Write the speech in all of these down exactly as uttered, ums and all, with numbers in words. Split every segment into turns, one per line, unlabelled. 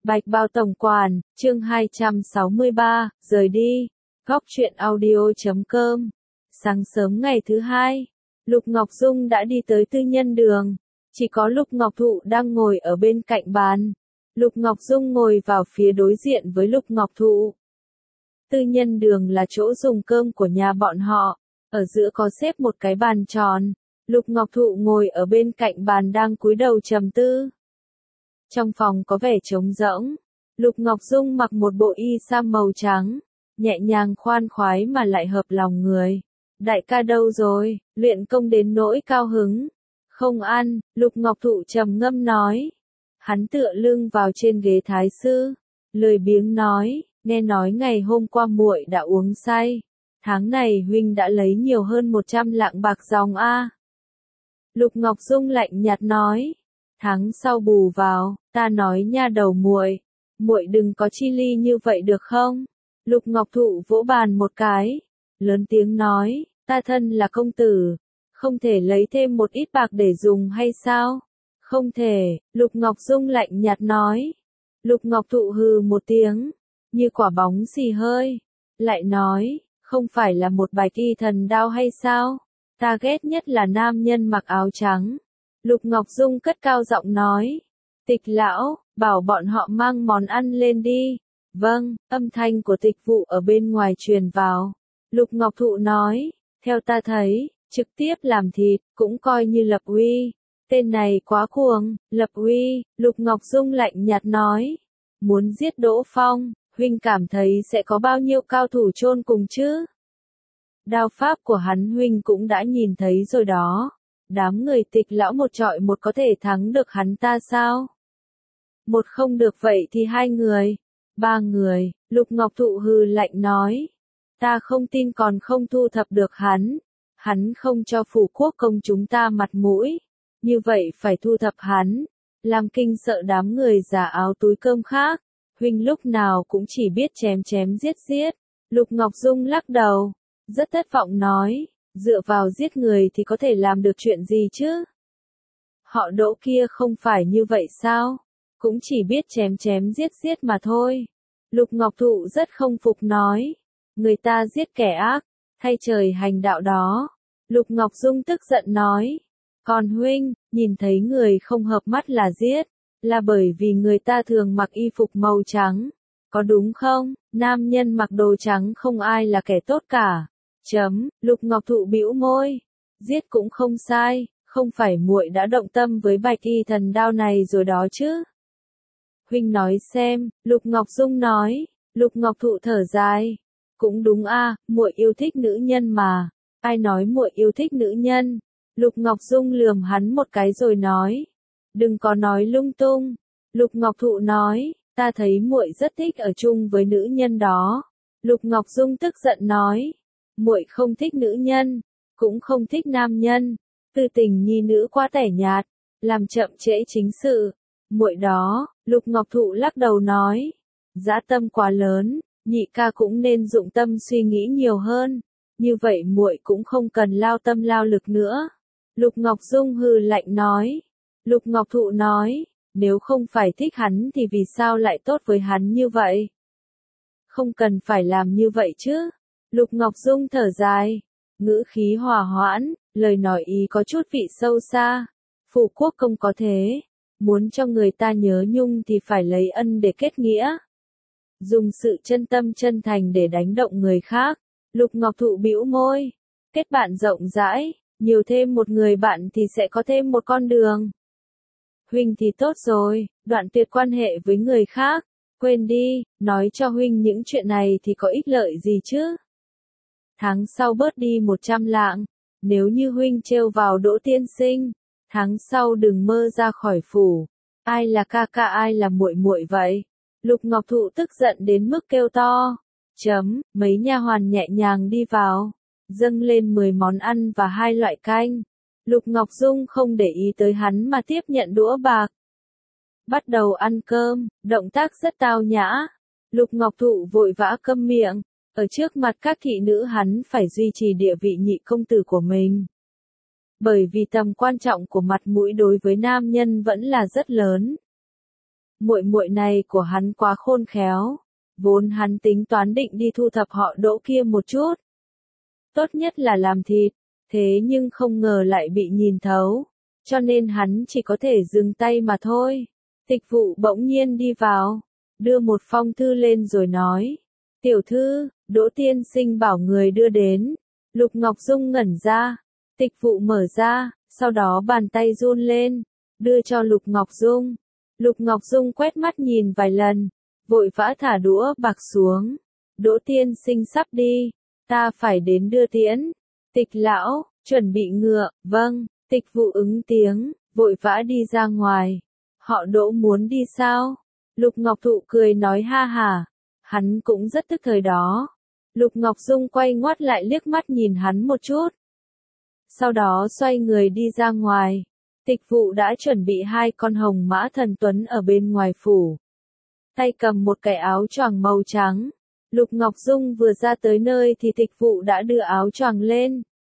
Bạch Bao tổng quản, chương hai trăm sáu mươi ba, rời đi. Góc truyện audio chấm com. Sáng sớm ngày thứ hai, Lục Ngọc Dung đã đi tới tư nhân đường. Chỉ có Lục Ngọc Thụ đang ngồi ở bên cạnh bàn. Lục Ngọc Dung ngồi vào phía đối diện với Lục Ngọc Thụ. Tư nhân đường là chỗ dùng cơm của nhà bọn họ. Ở giữa có xếp một cái bàn tròn. Lục Ngọc Thụ ngồi ở bên cạnh bàn đang cúi đầu trầm tư. Trong phòng có vẻ trống rỗng. Lục Ngọc Dung mặc một bộ y sam màu trắng, nhẹ nhàng khoan khoái mà lại hợp lòng người. Đại ca đâu rồi? Luyện công đến nỗi cao hứng. Không ăn, Lục Ngọc Thụ trầm ngâm nói. Hắn tựa lưng vào trên ghế thái sư, lười biếng nói, nghe nói ngày hôm qua muội đã uống say. Tháng này huynh đã lấy nhiều hơn một trăm lạng bạc dòng a. Lục Ngọc Dung lạnh nhạt nói. Tháng sau bù vào, ta nói nha đầu muội, muội đừng có chi ly như vậy được không? Lục Ngọc Thụ vỗ bàn một cái, lớn tiếng nói, ta thân là công tử, không thể lấy thêm một ít bạc để dùng hay sao? Không thể, Lục Ngọc Dung lạnh nhạt nói. Lục Ngọc Thụ hừ một tiếng, như quả bóng xì hơi, lại nói, không phải là một bài kỳ thần đao hay sao? Ta ghét nhất là nam nhân mặc áo trắng. Lục Ngọc Dung cất cao giọng nói. Tịch lão, bảo bọn họ mang món ăn lên đi. Vâng, âm thanh của tịch vụ ở bên ngoài truyền vào. Lục Ngọc Thụ nói, theo ta thấy, trực tiếp làm thịt, cũng coi như lập uy. Tên này quá cuồng, lập uy, Lục Ngọc Dung lạnh nhạt nói. Muốn giết Đỗ Phong, huynh cảm thấy sẽ có bao nhiêu cao thủ chôn cùng chứ? Đao pháp của hắn huynh cũng đã nhìn thấy rồi đó. Đám người Tịch lão một trọi một có thể thắng được hắn ta sao? Một không được vậy thì hai người, ba người, Lục Ngọc Thụ hừ lạnh nói. Ta không tin còn không thu thập được hắn. Hắn không cho phủ quốc công chúng ta mặt mũi. Như vậy phải thu thập hắn. Làm kinh sợ đám người giả áo túi cơm khác. Huynh lúc nào cũng chỉ biết chém chém giết giết. Lục Ngọc Dung lắc đầu, rất thất vọng nói. Dựa vào giết người thì có thể làm được chuyện gì chứ? Họ Đỗ kia không phải như vậy sao? Cũng chỉ biết chém chém giết giết mà thôi. Lục Ngọc Thụ rất không phục nói. Người ta giết kẻ ác, thay trời hành đạo đó. Lục Ngọc Dung tức giận nói. Còn huynh, nhìn thấy người không hợp mắt là giết, là bởi vì người ta thường mặc y phục màu trắng. Có đúng không? Nam nhân mặc đồ trắng không ai là kẻ tốt cả. Chấm, Lục Ngọc Thụ bĩu môi. Giết cũng không sai, không phải muội đã động tâm với bạch y thần đao này rồi đó chứ? Huynh nói xem, Lục Ngọc Dung nói. Lục Ngọc Thụ thở dài. Cũng đúng a, muội yêu thích nữ nhân mà. Ai nói muội yêu thích nữ nhân? Lục Ngọc Dung lườm hắn một cái rồi nói. Đừng có nói lung tung. Lục Ngọc Thụ nói, ta thấy muội rất thích ở chung với nữ nhân đó. Lục Ngọc Dung tức giận nói. Muội không thích nữ nhân, cũng không thích nam nhân. Tư tình nhi nữ quá tẻ nhạt, làm chậm trễ chính sự. Muội đó, Lục Ngọc Thụ lắc đầu nói. Dã tâm quá lớn, nhị ca cũng nên dụng tâm suy nghĩ nhiều hơn. Như vậy muội cũng không cần lao tâm lao lực nữa. Lục Ngọc Dung hừ lạnh nói. Lục Ngọc Thụ nói, nếu không phải thích hắn thì vì sao lại tốt với hắn như vậy? Không cần phải làm như vậy chứ. Lục Ngọc Dung thở dài, ngữ khí hòa hoãn, lời nói ý có chút vị sâu xa. Phủ quốc công có thế, muốn cho người ta nhớ nhung thì phải lấy ân để kết nghĩa. Dùng sự chân tâm chân thành để đánh động người khác. Lục Ngọc Thụ bĩu môi, kết bạn rộng rãi, nhiều thêm một người bạn thì sẽ có thêm một con đường. Huynh thì tốt rồi, đoạn tuyệt quan hệ với người khác, quên đi, nói cho huynh những chuyện này thì có ích lợi gì chứ? Tháng sau bớt đi một trăm lạng, nếu như huynh trêu vào Đỗ tiên sinh, tháng sau đừng mơ ra khỏi phủ. Ai là ca ca ai là muội muội vậy? Lục Ngọc Thụ tức giận đến mức kêu to. Chấm, mấy nha hoàn nhẹ nhàng đi vào, dâng lên mười món ăn và hai loại canh. Lục Ngọc Dung không để ý tới hắn mà tiếp nhận đũa bạc. Bắt đầu ăn cơm, động tác rất tao nhã. Lục Ngọc Thụ vội vã câm miệng. Ở trước mặt các thị nữ hắn phải duy trì địa vị nhị công tử của mình. Bởi vì tầm quan trọng của mặt mũi đối với nam nhân vẫn là rất lớn. Muội muội này của hắn quá khôn khéo, vốn hắn tính toán định đi thu thập họ Đỗ kia một chút. Tốt nhất là làm thịt, thế nhưng không ngờ lại bị nhìn thấu, cho nên hắn chỉ có thể dừng tay mà thôi. Tịch vụ bỗng nhiên đi vào, đưa một phong thư lên rồi nói, tiểu thư, Đỗ tiên sinh bảo người đưa đến. Lục Ngọc Dung ngẩn ra, tịch vụ mở ra, sau đó bàn tay run lên, đưa cho Lục Ngọc Dung. Lục Ngọc Dung quét mắt nhìn vài lần, vội vã thả đũa bạc xuống. Đỗ tiên sinh sắp đi, ta phải đến đưa tiễn. Tịch lão, chuẩn bị ngựa, vâng, tịch vụ ứng tiếng, vội vã đi ra ngoài. Họ Đỗ muốn đi sao? Lục Ngọc Thụ cười nói ha hả, hắn cũng rất tức thời đó. Lục Ngọc Dung quay ngoắt lại liếc mắt nhìn hắn một chút. Sau đó xoay người đi ra ngoài. Tịch vụ đã chuẩn bị hai con hồng mã thần tuấn ở bên ngoài phủ. Tay cầm một cái áo choàng màu trắng. Lục Ngọc Dung vừa ra tới nơi thì tịch vụ đã đưa áo choàng lên.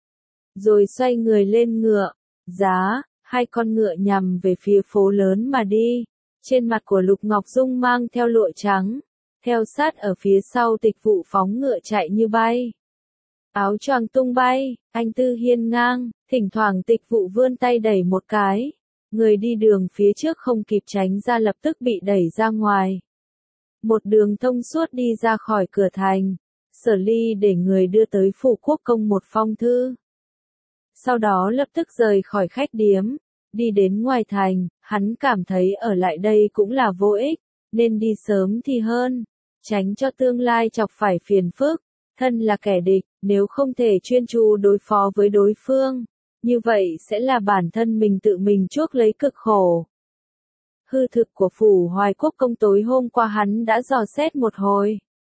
Rồi xoay người lên ngựa. Giá, hai con ngựa nhằm về phía phố lớn mà đi. Trên mặt của Lục Ngọc Dung mang theo lụa trắng. Theo sát ở phía sau tịch vụ phóng ngựa chạy như bay. Áo choàng tung bay, anh tư hiên ngang, thỉnh thoảng tịch vụ vươn tay đẩy một cái. Người đi đường phía trước không kịp tránh ra lập tức bị đẩy ra ngoài. Một đường thông suốt đi ra khỏi cửa thành. Sở Ly để người đưa tới phủ quốc công một phong thư. Sau đó lập tức rời khỏi khách điếm. Đi đến ngoài thành, hắn cảm thấy ở lại đây cũng là vô ích, nên đi sớm thì hơn. Tránh cho tương lai chọc phải phiền phức. Thân là kẻ địch, nếu không thể chuyên chú đối phó với đối phương, như vậy sẽ là bản thân mình tự mình chuốc lấy cực khổ. Hư thực của phủ Hoài Quốc công tối hôm qua hắn đã dò xét một hồi.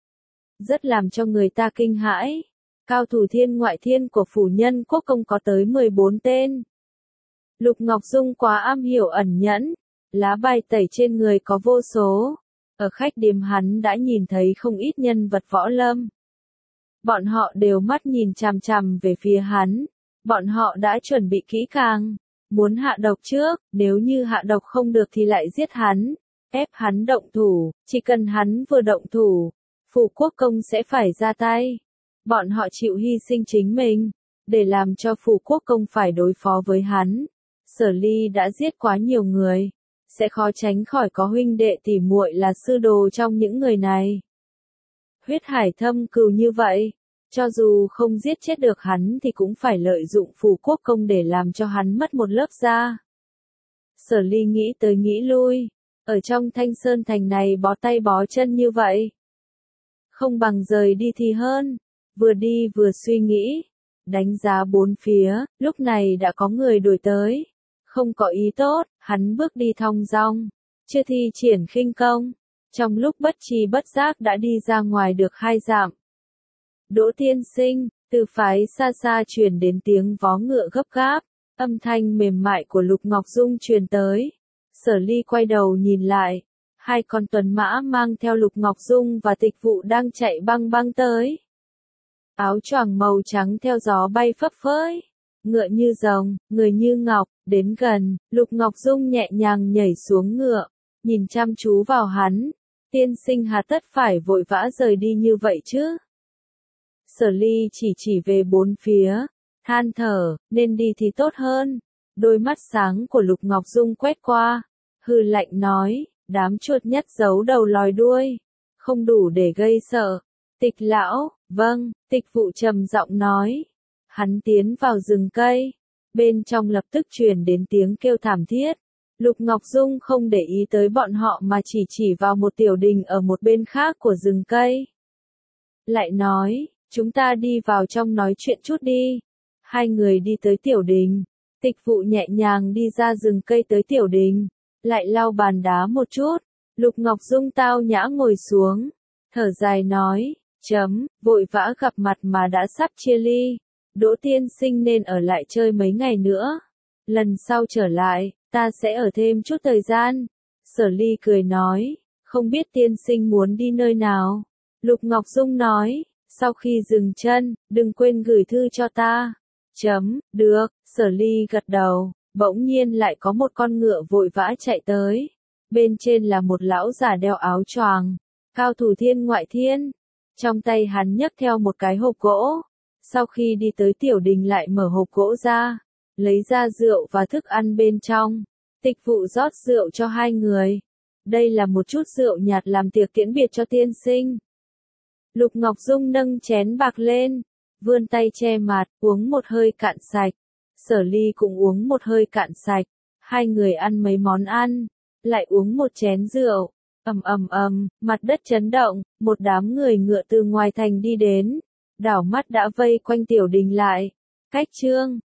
Rất làm cho người ta kinh hãi. Cao thủ thiên ngoại thiên của phủ nhân quốc công có tới mười bốn tên. Lục Ngọc Dung quá am hiểu ẩn nhẫn, lá bài tẩy trên người có vô số. Ở khách điếm hắn đã nhìn thấy không ít nhân vật võ lâm. Bọn họ đều mắt nhìn chằm chằm về phía hắn. Bọn họ đã chuẩn bị kỹ càng. Muốn hạ độc trước, nếu như hạ độc không được thì lại giết hắn. Ép hắn động thủ, chỉ cần hắn vừa động thủ, phủ quốc công sẽ phải ra tay. Bọn họ chịu hy sinh chính mình, để làm cho phủ quốc công phải đối phó với hắn. Sở Ly đã giết quá nhiều người, sẽ khó tránh khỏi có huynh đệ tỉ muội là sư đồ trong những người này. Huyết hải thâm cừu như vậy, cho dù không giết chết được hắn thì cũng phải lợi dụng phủ quốc công để làm cho hắn mất một lớp da. Sở Ly nghĩ tới nghĩ lui, ở trong Thanh Sơn thành này bó tay bó chân như vậy. Không bằng rời đi thì hơn, vừa đi vừa suy nghĩ, đánh giá bốn phía, lúc này đã có người đuổi tới. Không có ý tốt, hắn bước đi thong dong, chưa thi triển khinh công. Trong lúc bất tri bất giác đã đi ra ngoài được hai dặm. Đỗ tiên sinh, từ phái xa xa truyền đến tiếng vó ngựa gấp gáp, âm thanh mềm mại của Lục Ngọc Dung truyền tới. Sở Ly quay đầu nhìn lại, hai con tuần mã mang theo Lục Ngọc Dung và tịch vụ đang chạy băng băng tới. Áo choàng màu trắng theo gió bay phấp phới, ngựa như rồng, người như ngọc, đến gần, Lục Ngọc Dung nhẹ nhàng nhảy xuống ngựa, nhìn chăm chú vào hắn. Tiên sinh hà tất phải vội vã rời đi như vậy chứ? Sở Ly chỉ chỉ về bốn phía, than thở, nên đi thì tốt hơn. Đôi mắt sáng của Lục Ngọc Dung quét qua, hừ lạnh nói, đám chuột nhất giấu đầu lòi đuôi, không đủ để gây sợ. Tịch lão, vâng, tịch vụ trầm giọng nói. Hắn tiến vào rừng cây, bên trong lập tức truyền đến tiếng kêu thảm thiết. Lục Ngọc Dung không để ý tới bọn họ mà chỉ chỉ vào một tiểu đình ở một bên khác của rừng cây. Lại nói, chúng ta đi vào trong nói chuyện chút đi. Hai người đi tới tiểu đình, tịch vụ nhẹ nhàng đi ra rừng cây tới tiểu đình, lại lau bàn đá một chút. Lục Ngọc Dung tao nhã ngồi xuống, thở dài nói, chấm, vội vã gặp mặt mà đã sắp chia ly. Đỗ tiên sinh nên ở lại chơi mấy ngày nữa. Lần sau trở lại, ta sẽ ở thêm chút thời gian. Sở Ly cười nói, không biết tiên sinh muốn đi nơi nào. Lục Ngọc Dung nói, sau khi dừng chân, đừng quên gửi thư cho ta. Chấm, được, Sở Ly gật đầu, bỗng nhiên lại có một con ngựa vội vã chạy tới. Bên trên là một lão già đeo áo choàng, cao thủ thiên ngoại thiên. Trong tay hắn nhấc theo một cái hộp gỗ. Sau khi đi tới tiểu đình lại mở hộp gỗ ra, lấy ra rượu và thức ăn bên trong. Tịch vụ rót rượu cho hai người. Đây là một chút rượu nhạt làm tiệc tiễn biệt cho tiên sinh. Lục Ngọc Dung nâng chén bạc lên, vươn tay che mặt, uống một hơi cạn sạch. Sở Ly cũng uống một hơi cạn sạch. Hai người ăn mấy món ăn, lại uống một chén rượu. Ầm ầm ầm, mặt đất chấn động, một đám người ngựa từ ngoài thành đi đến. Đảo mắt đã vây quanh tiểu đình lại. Cách Trương,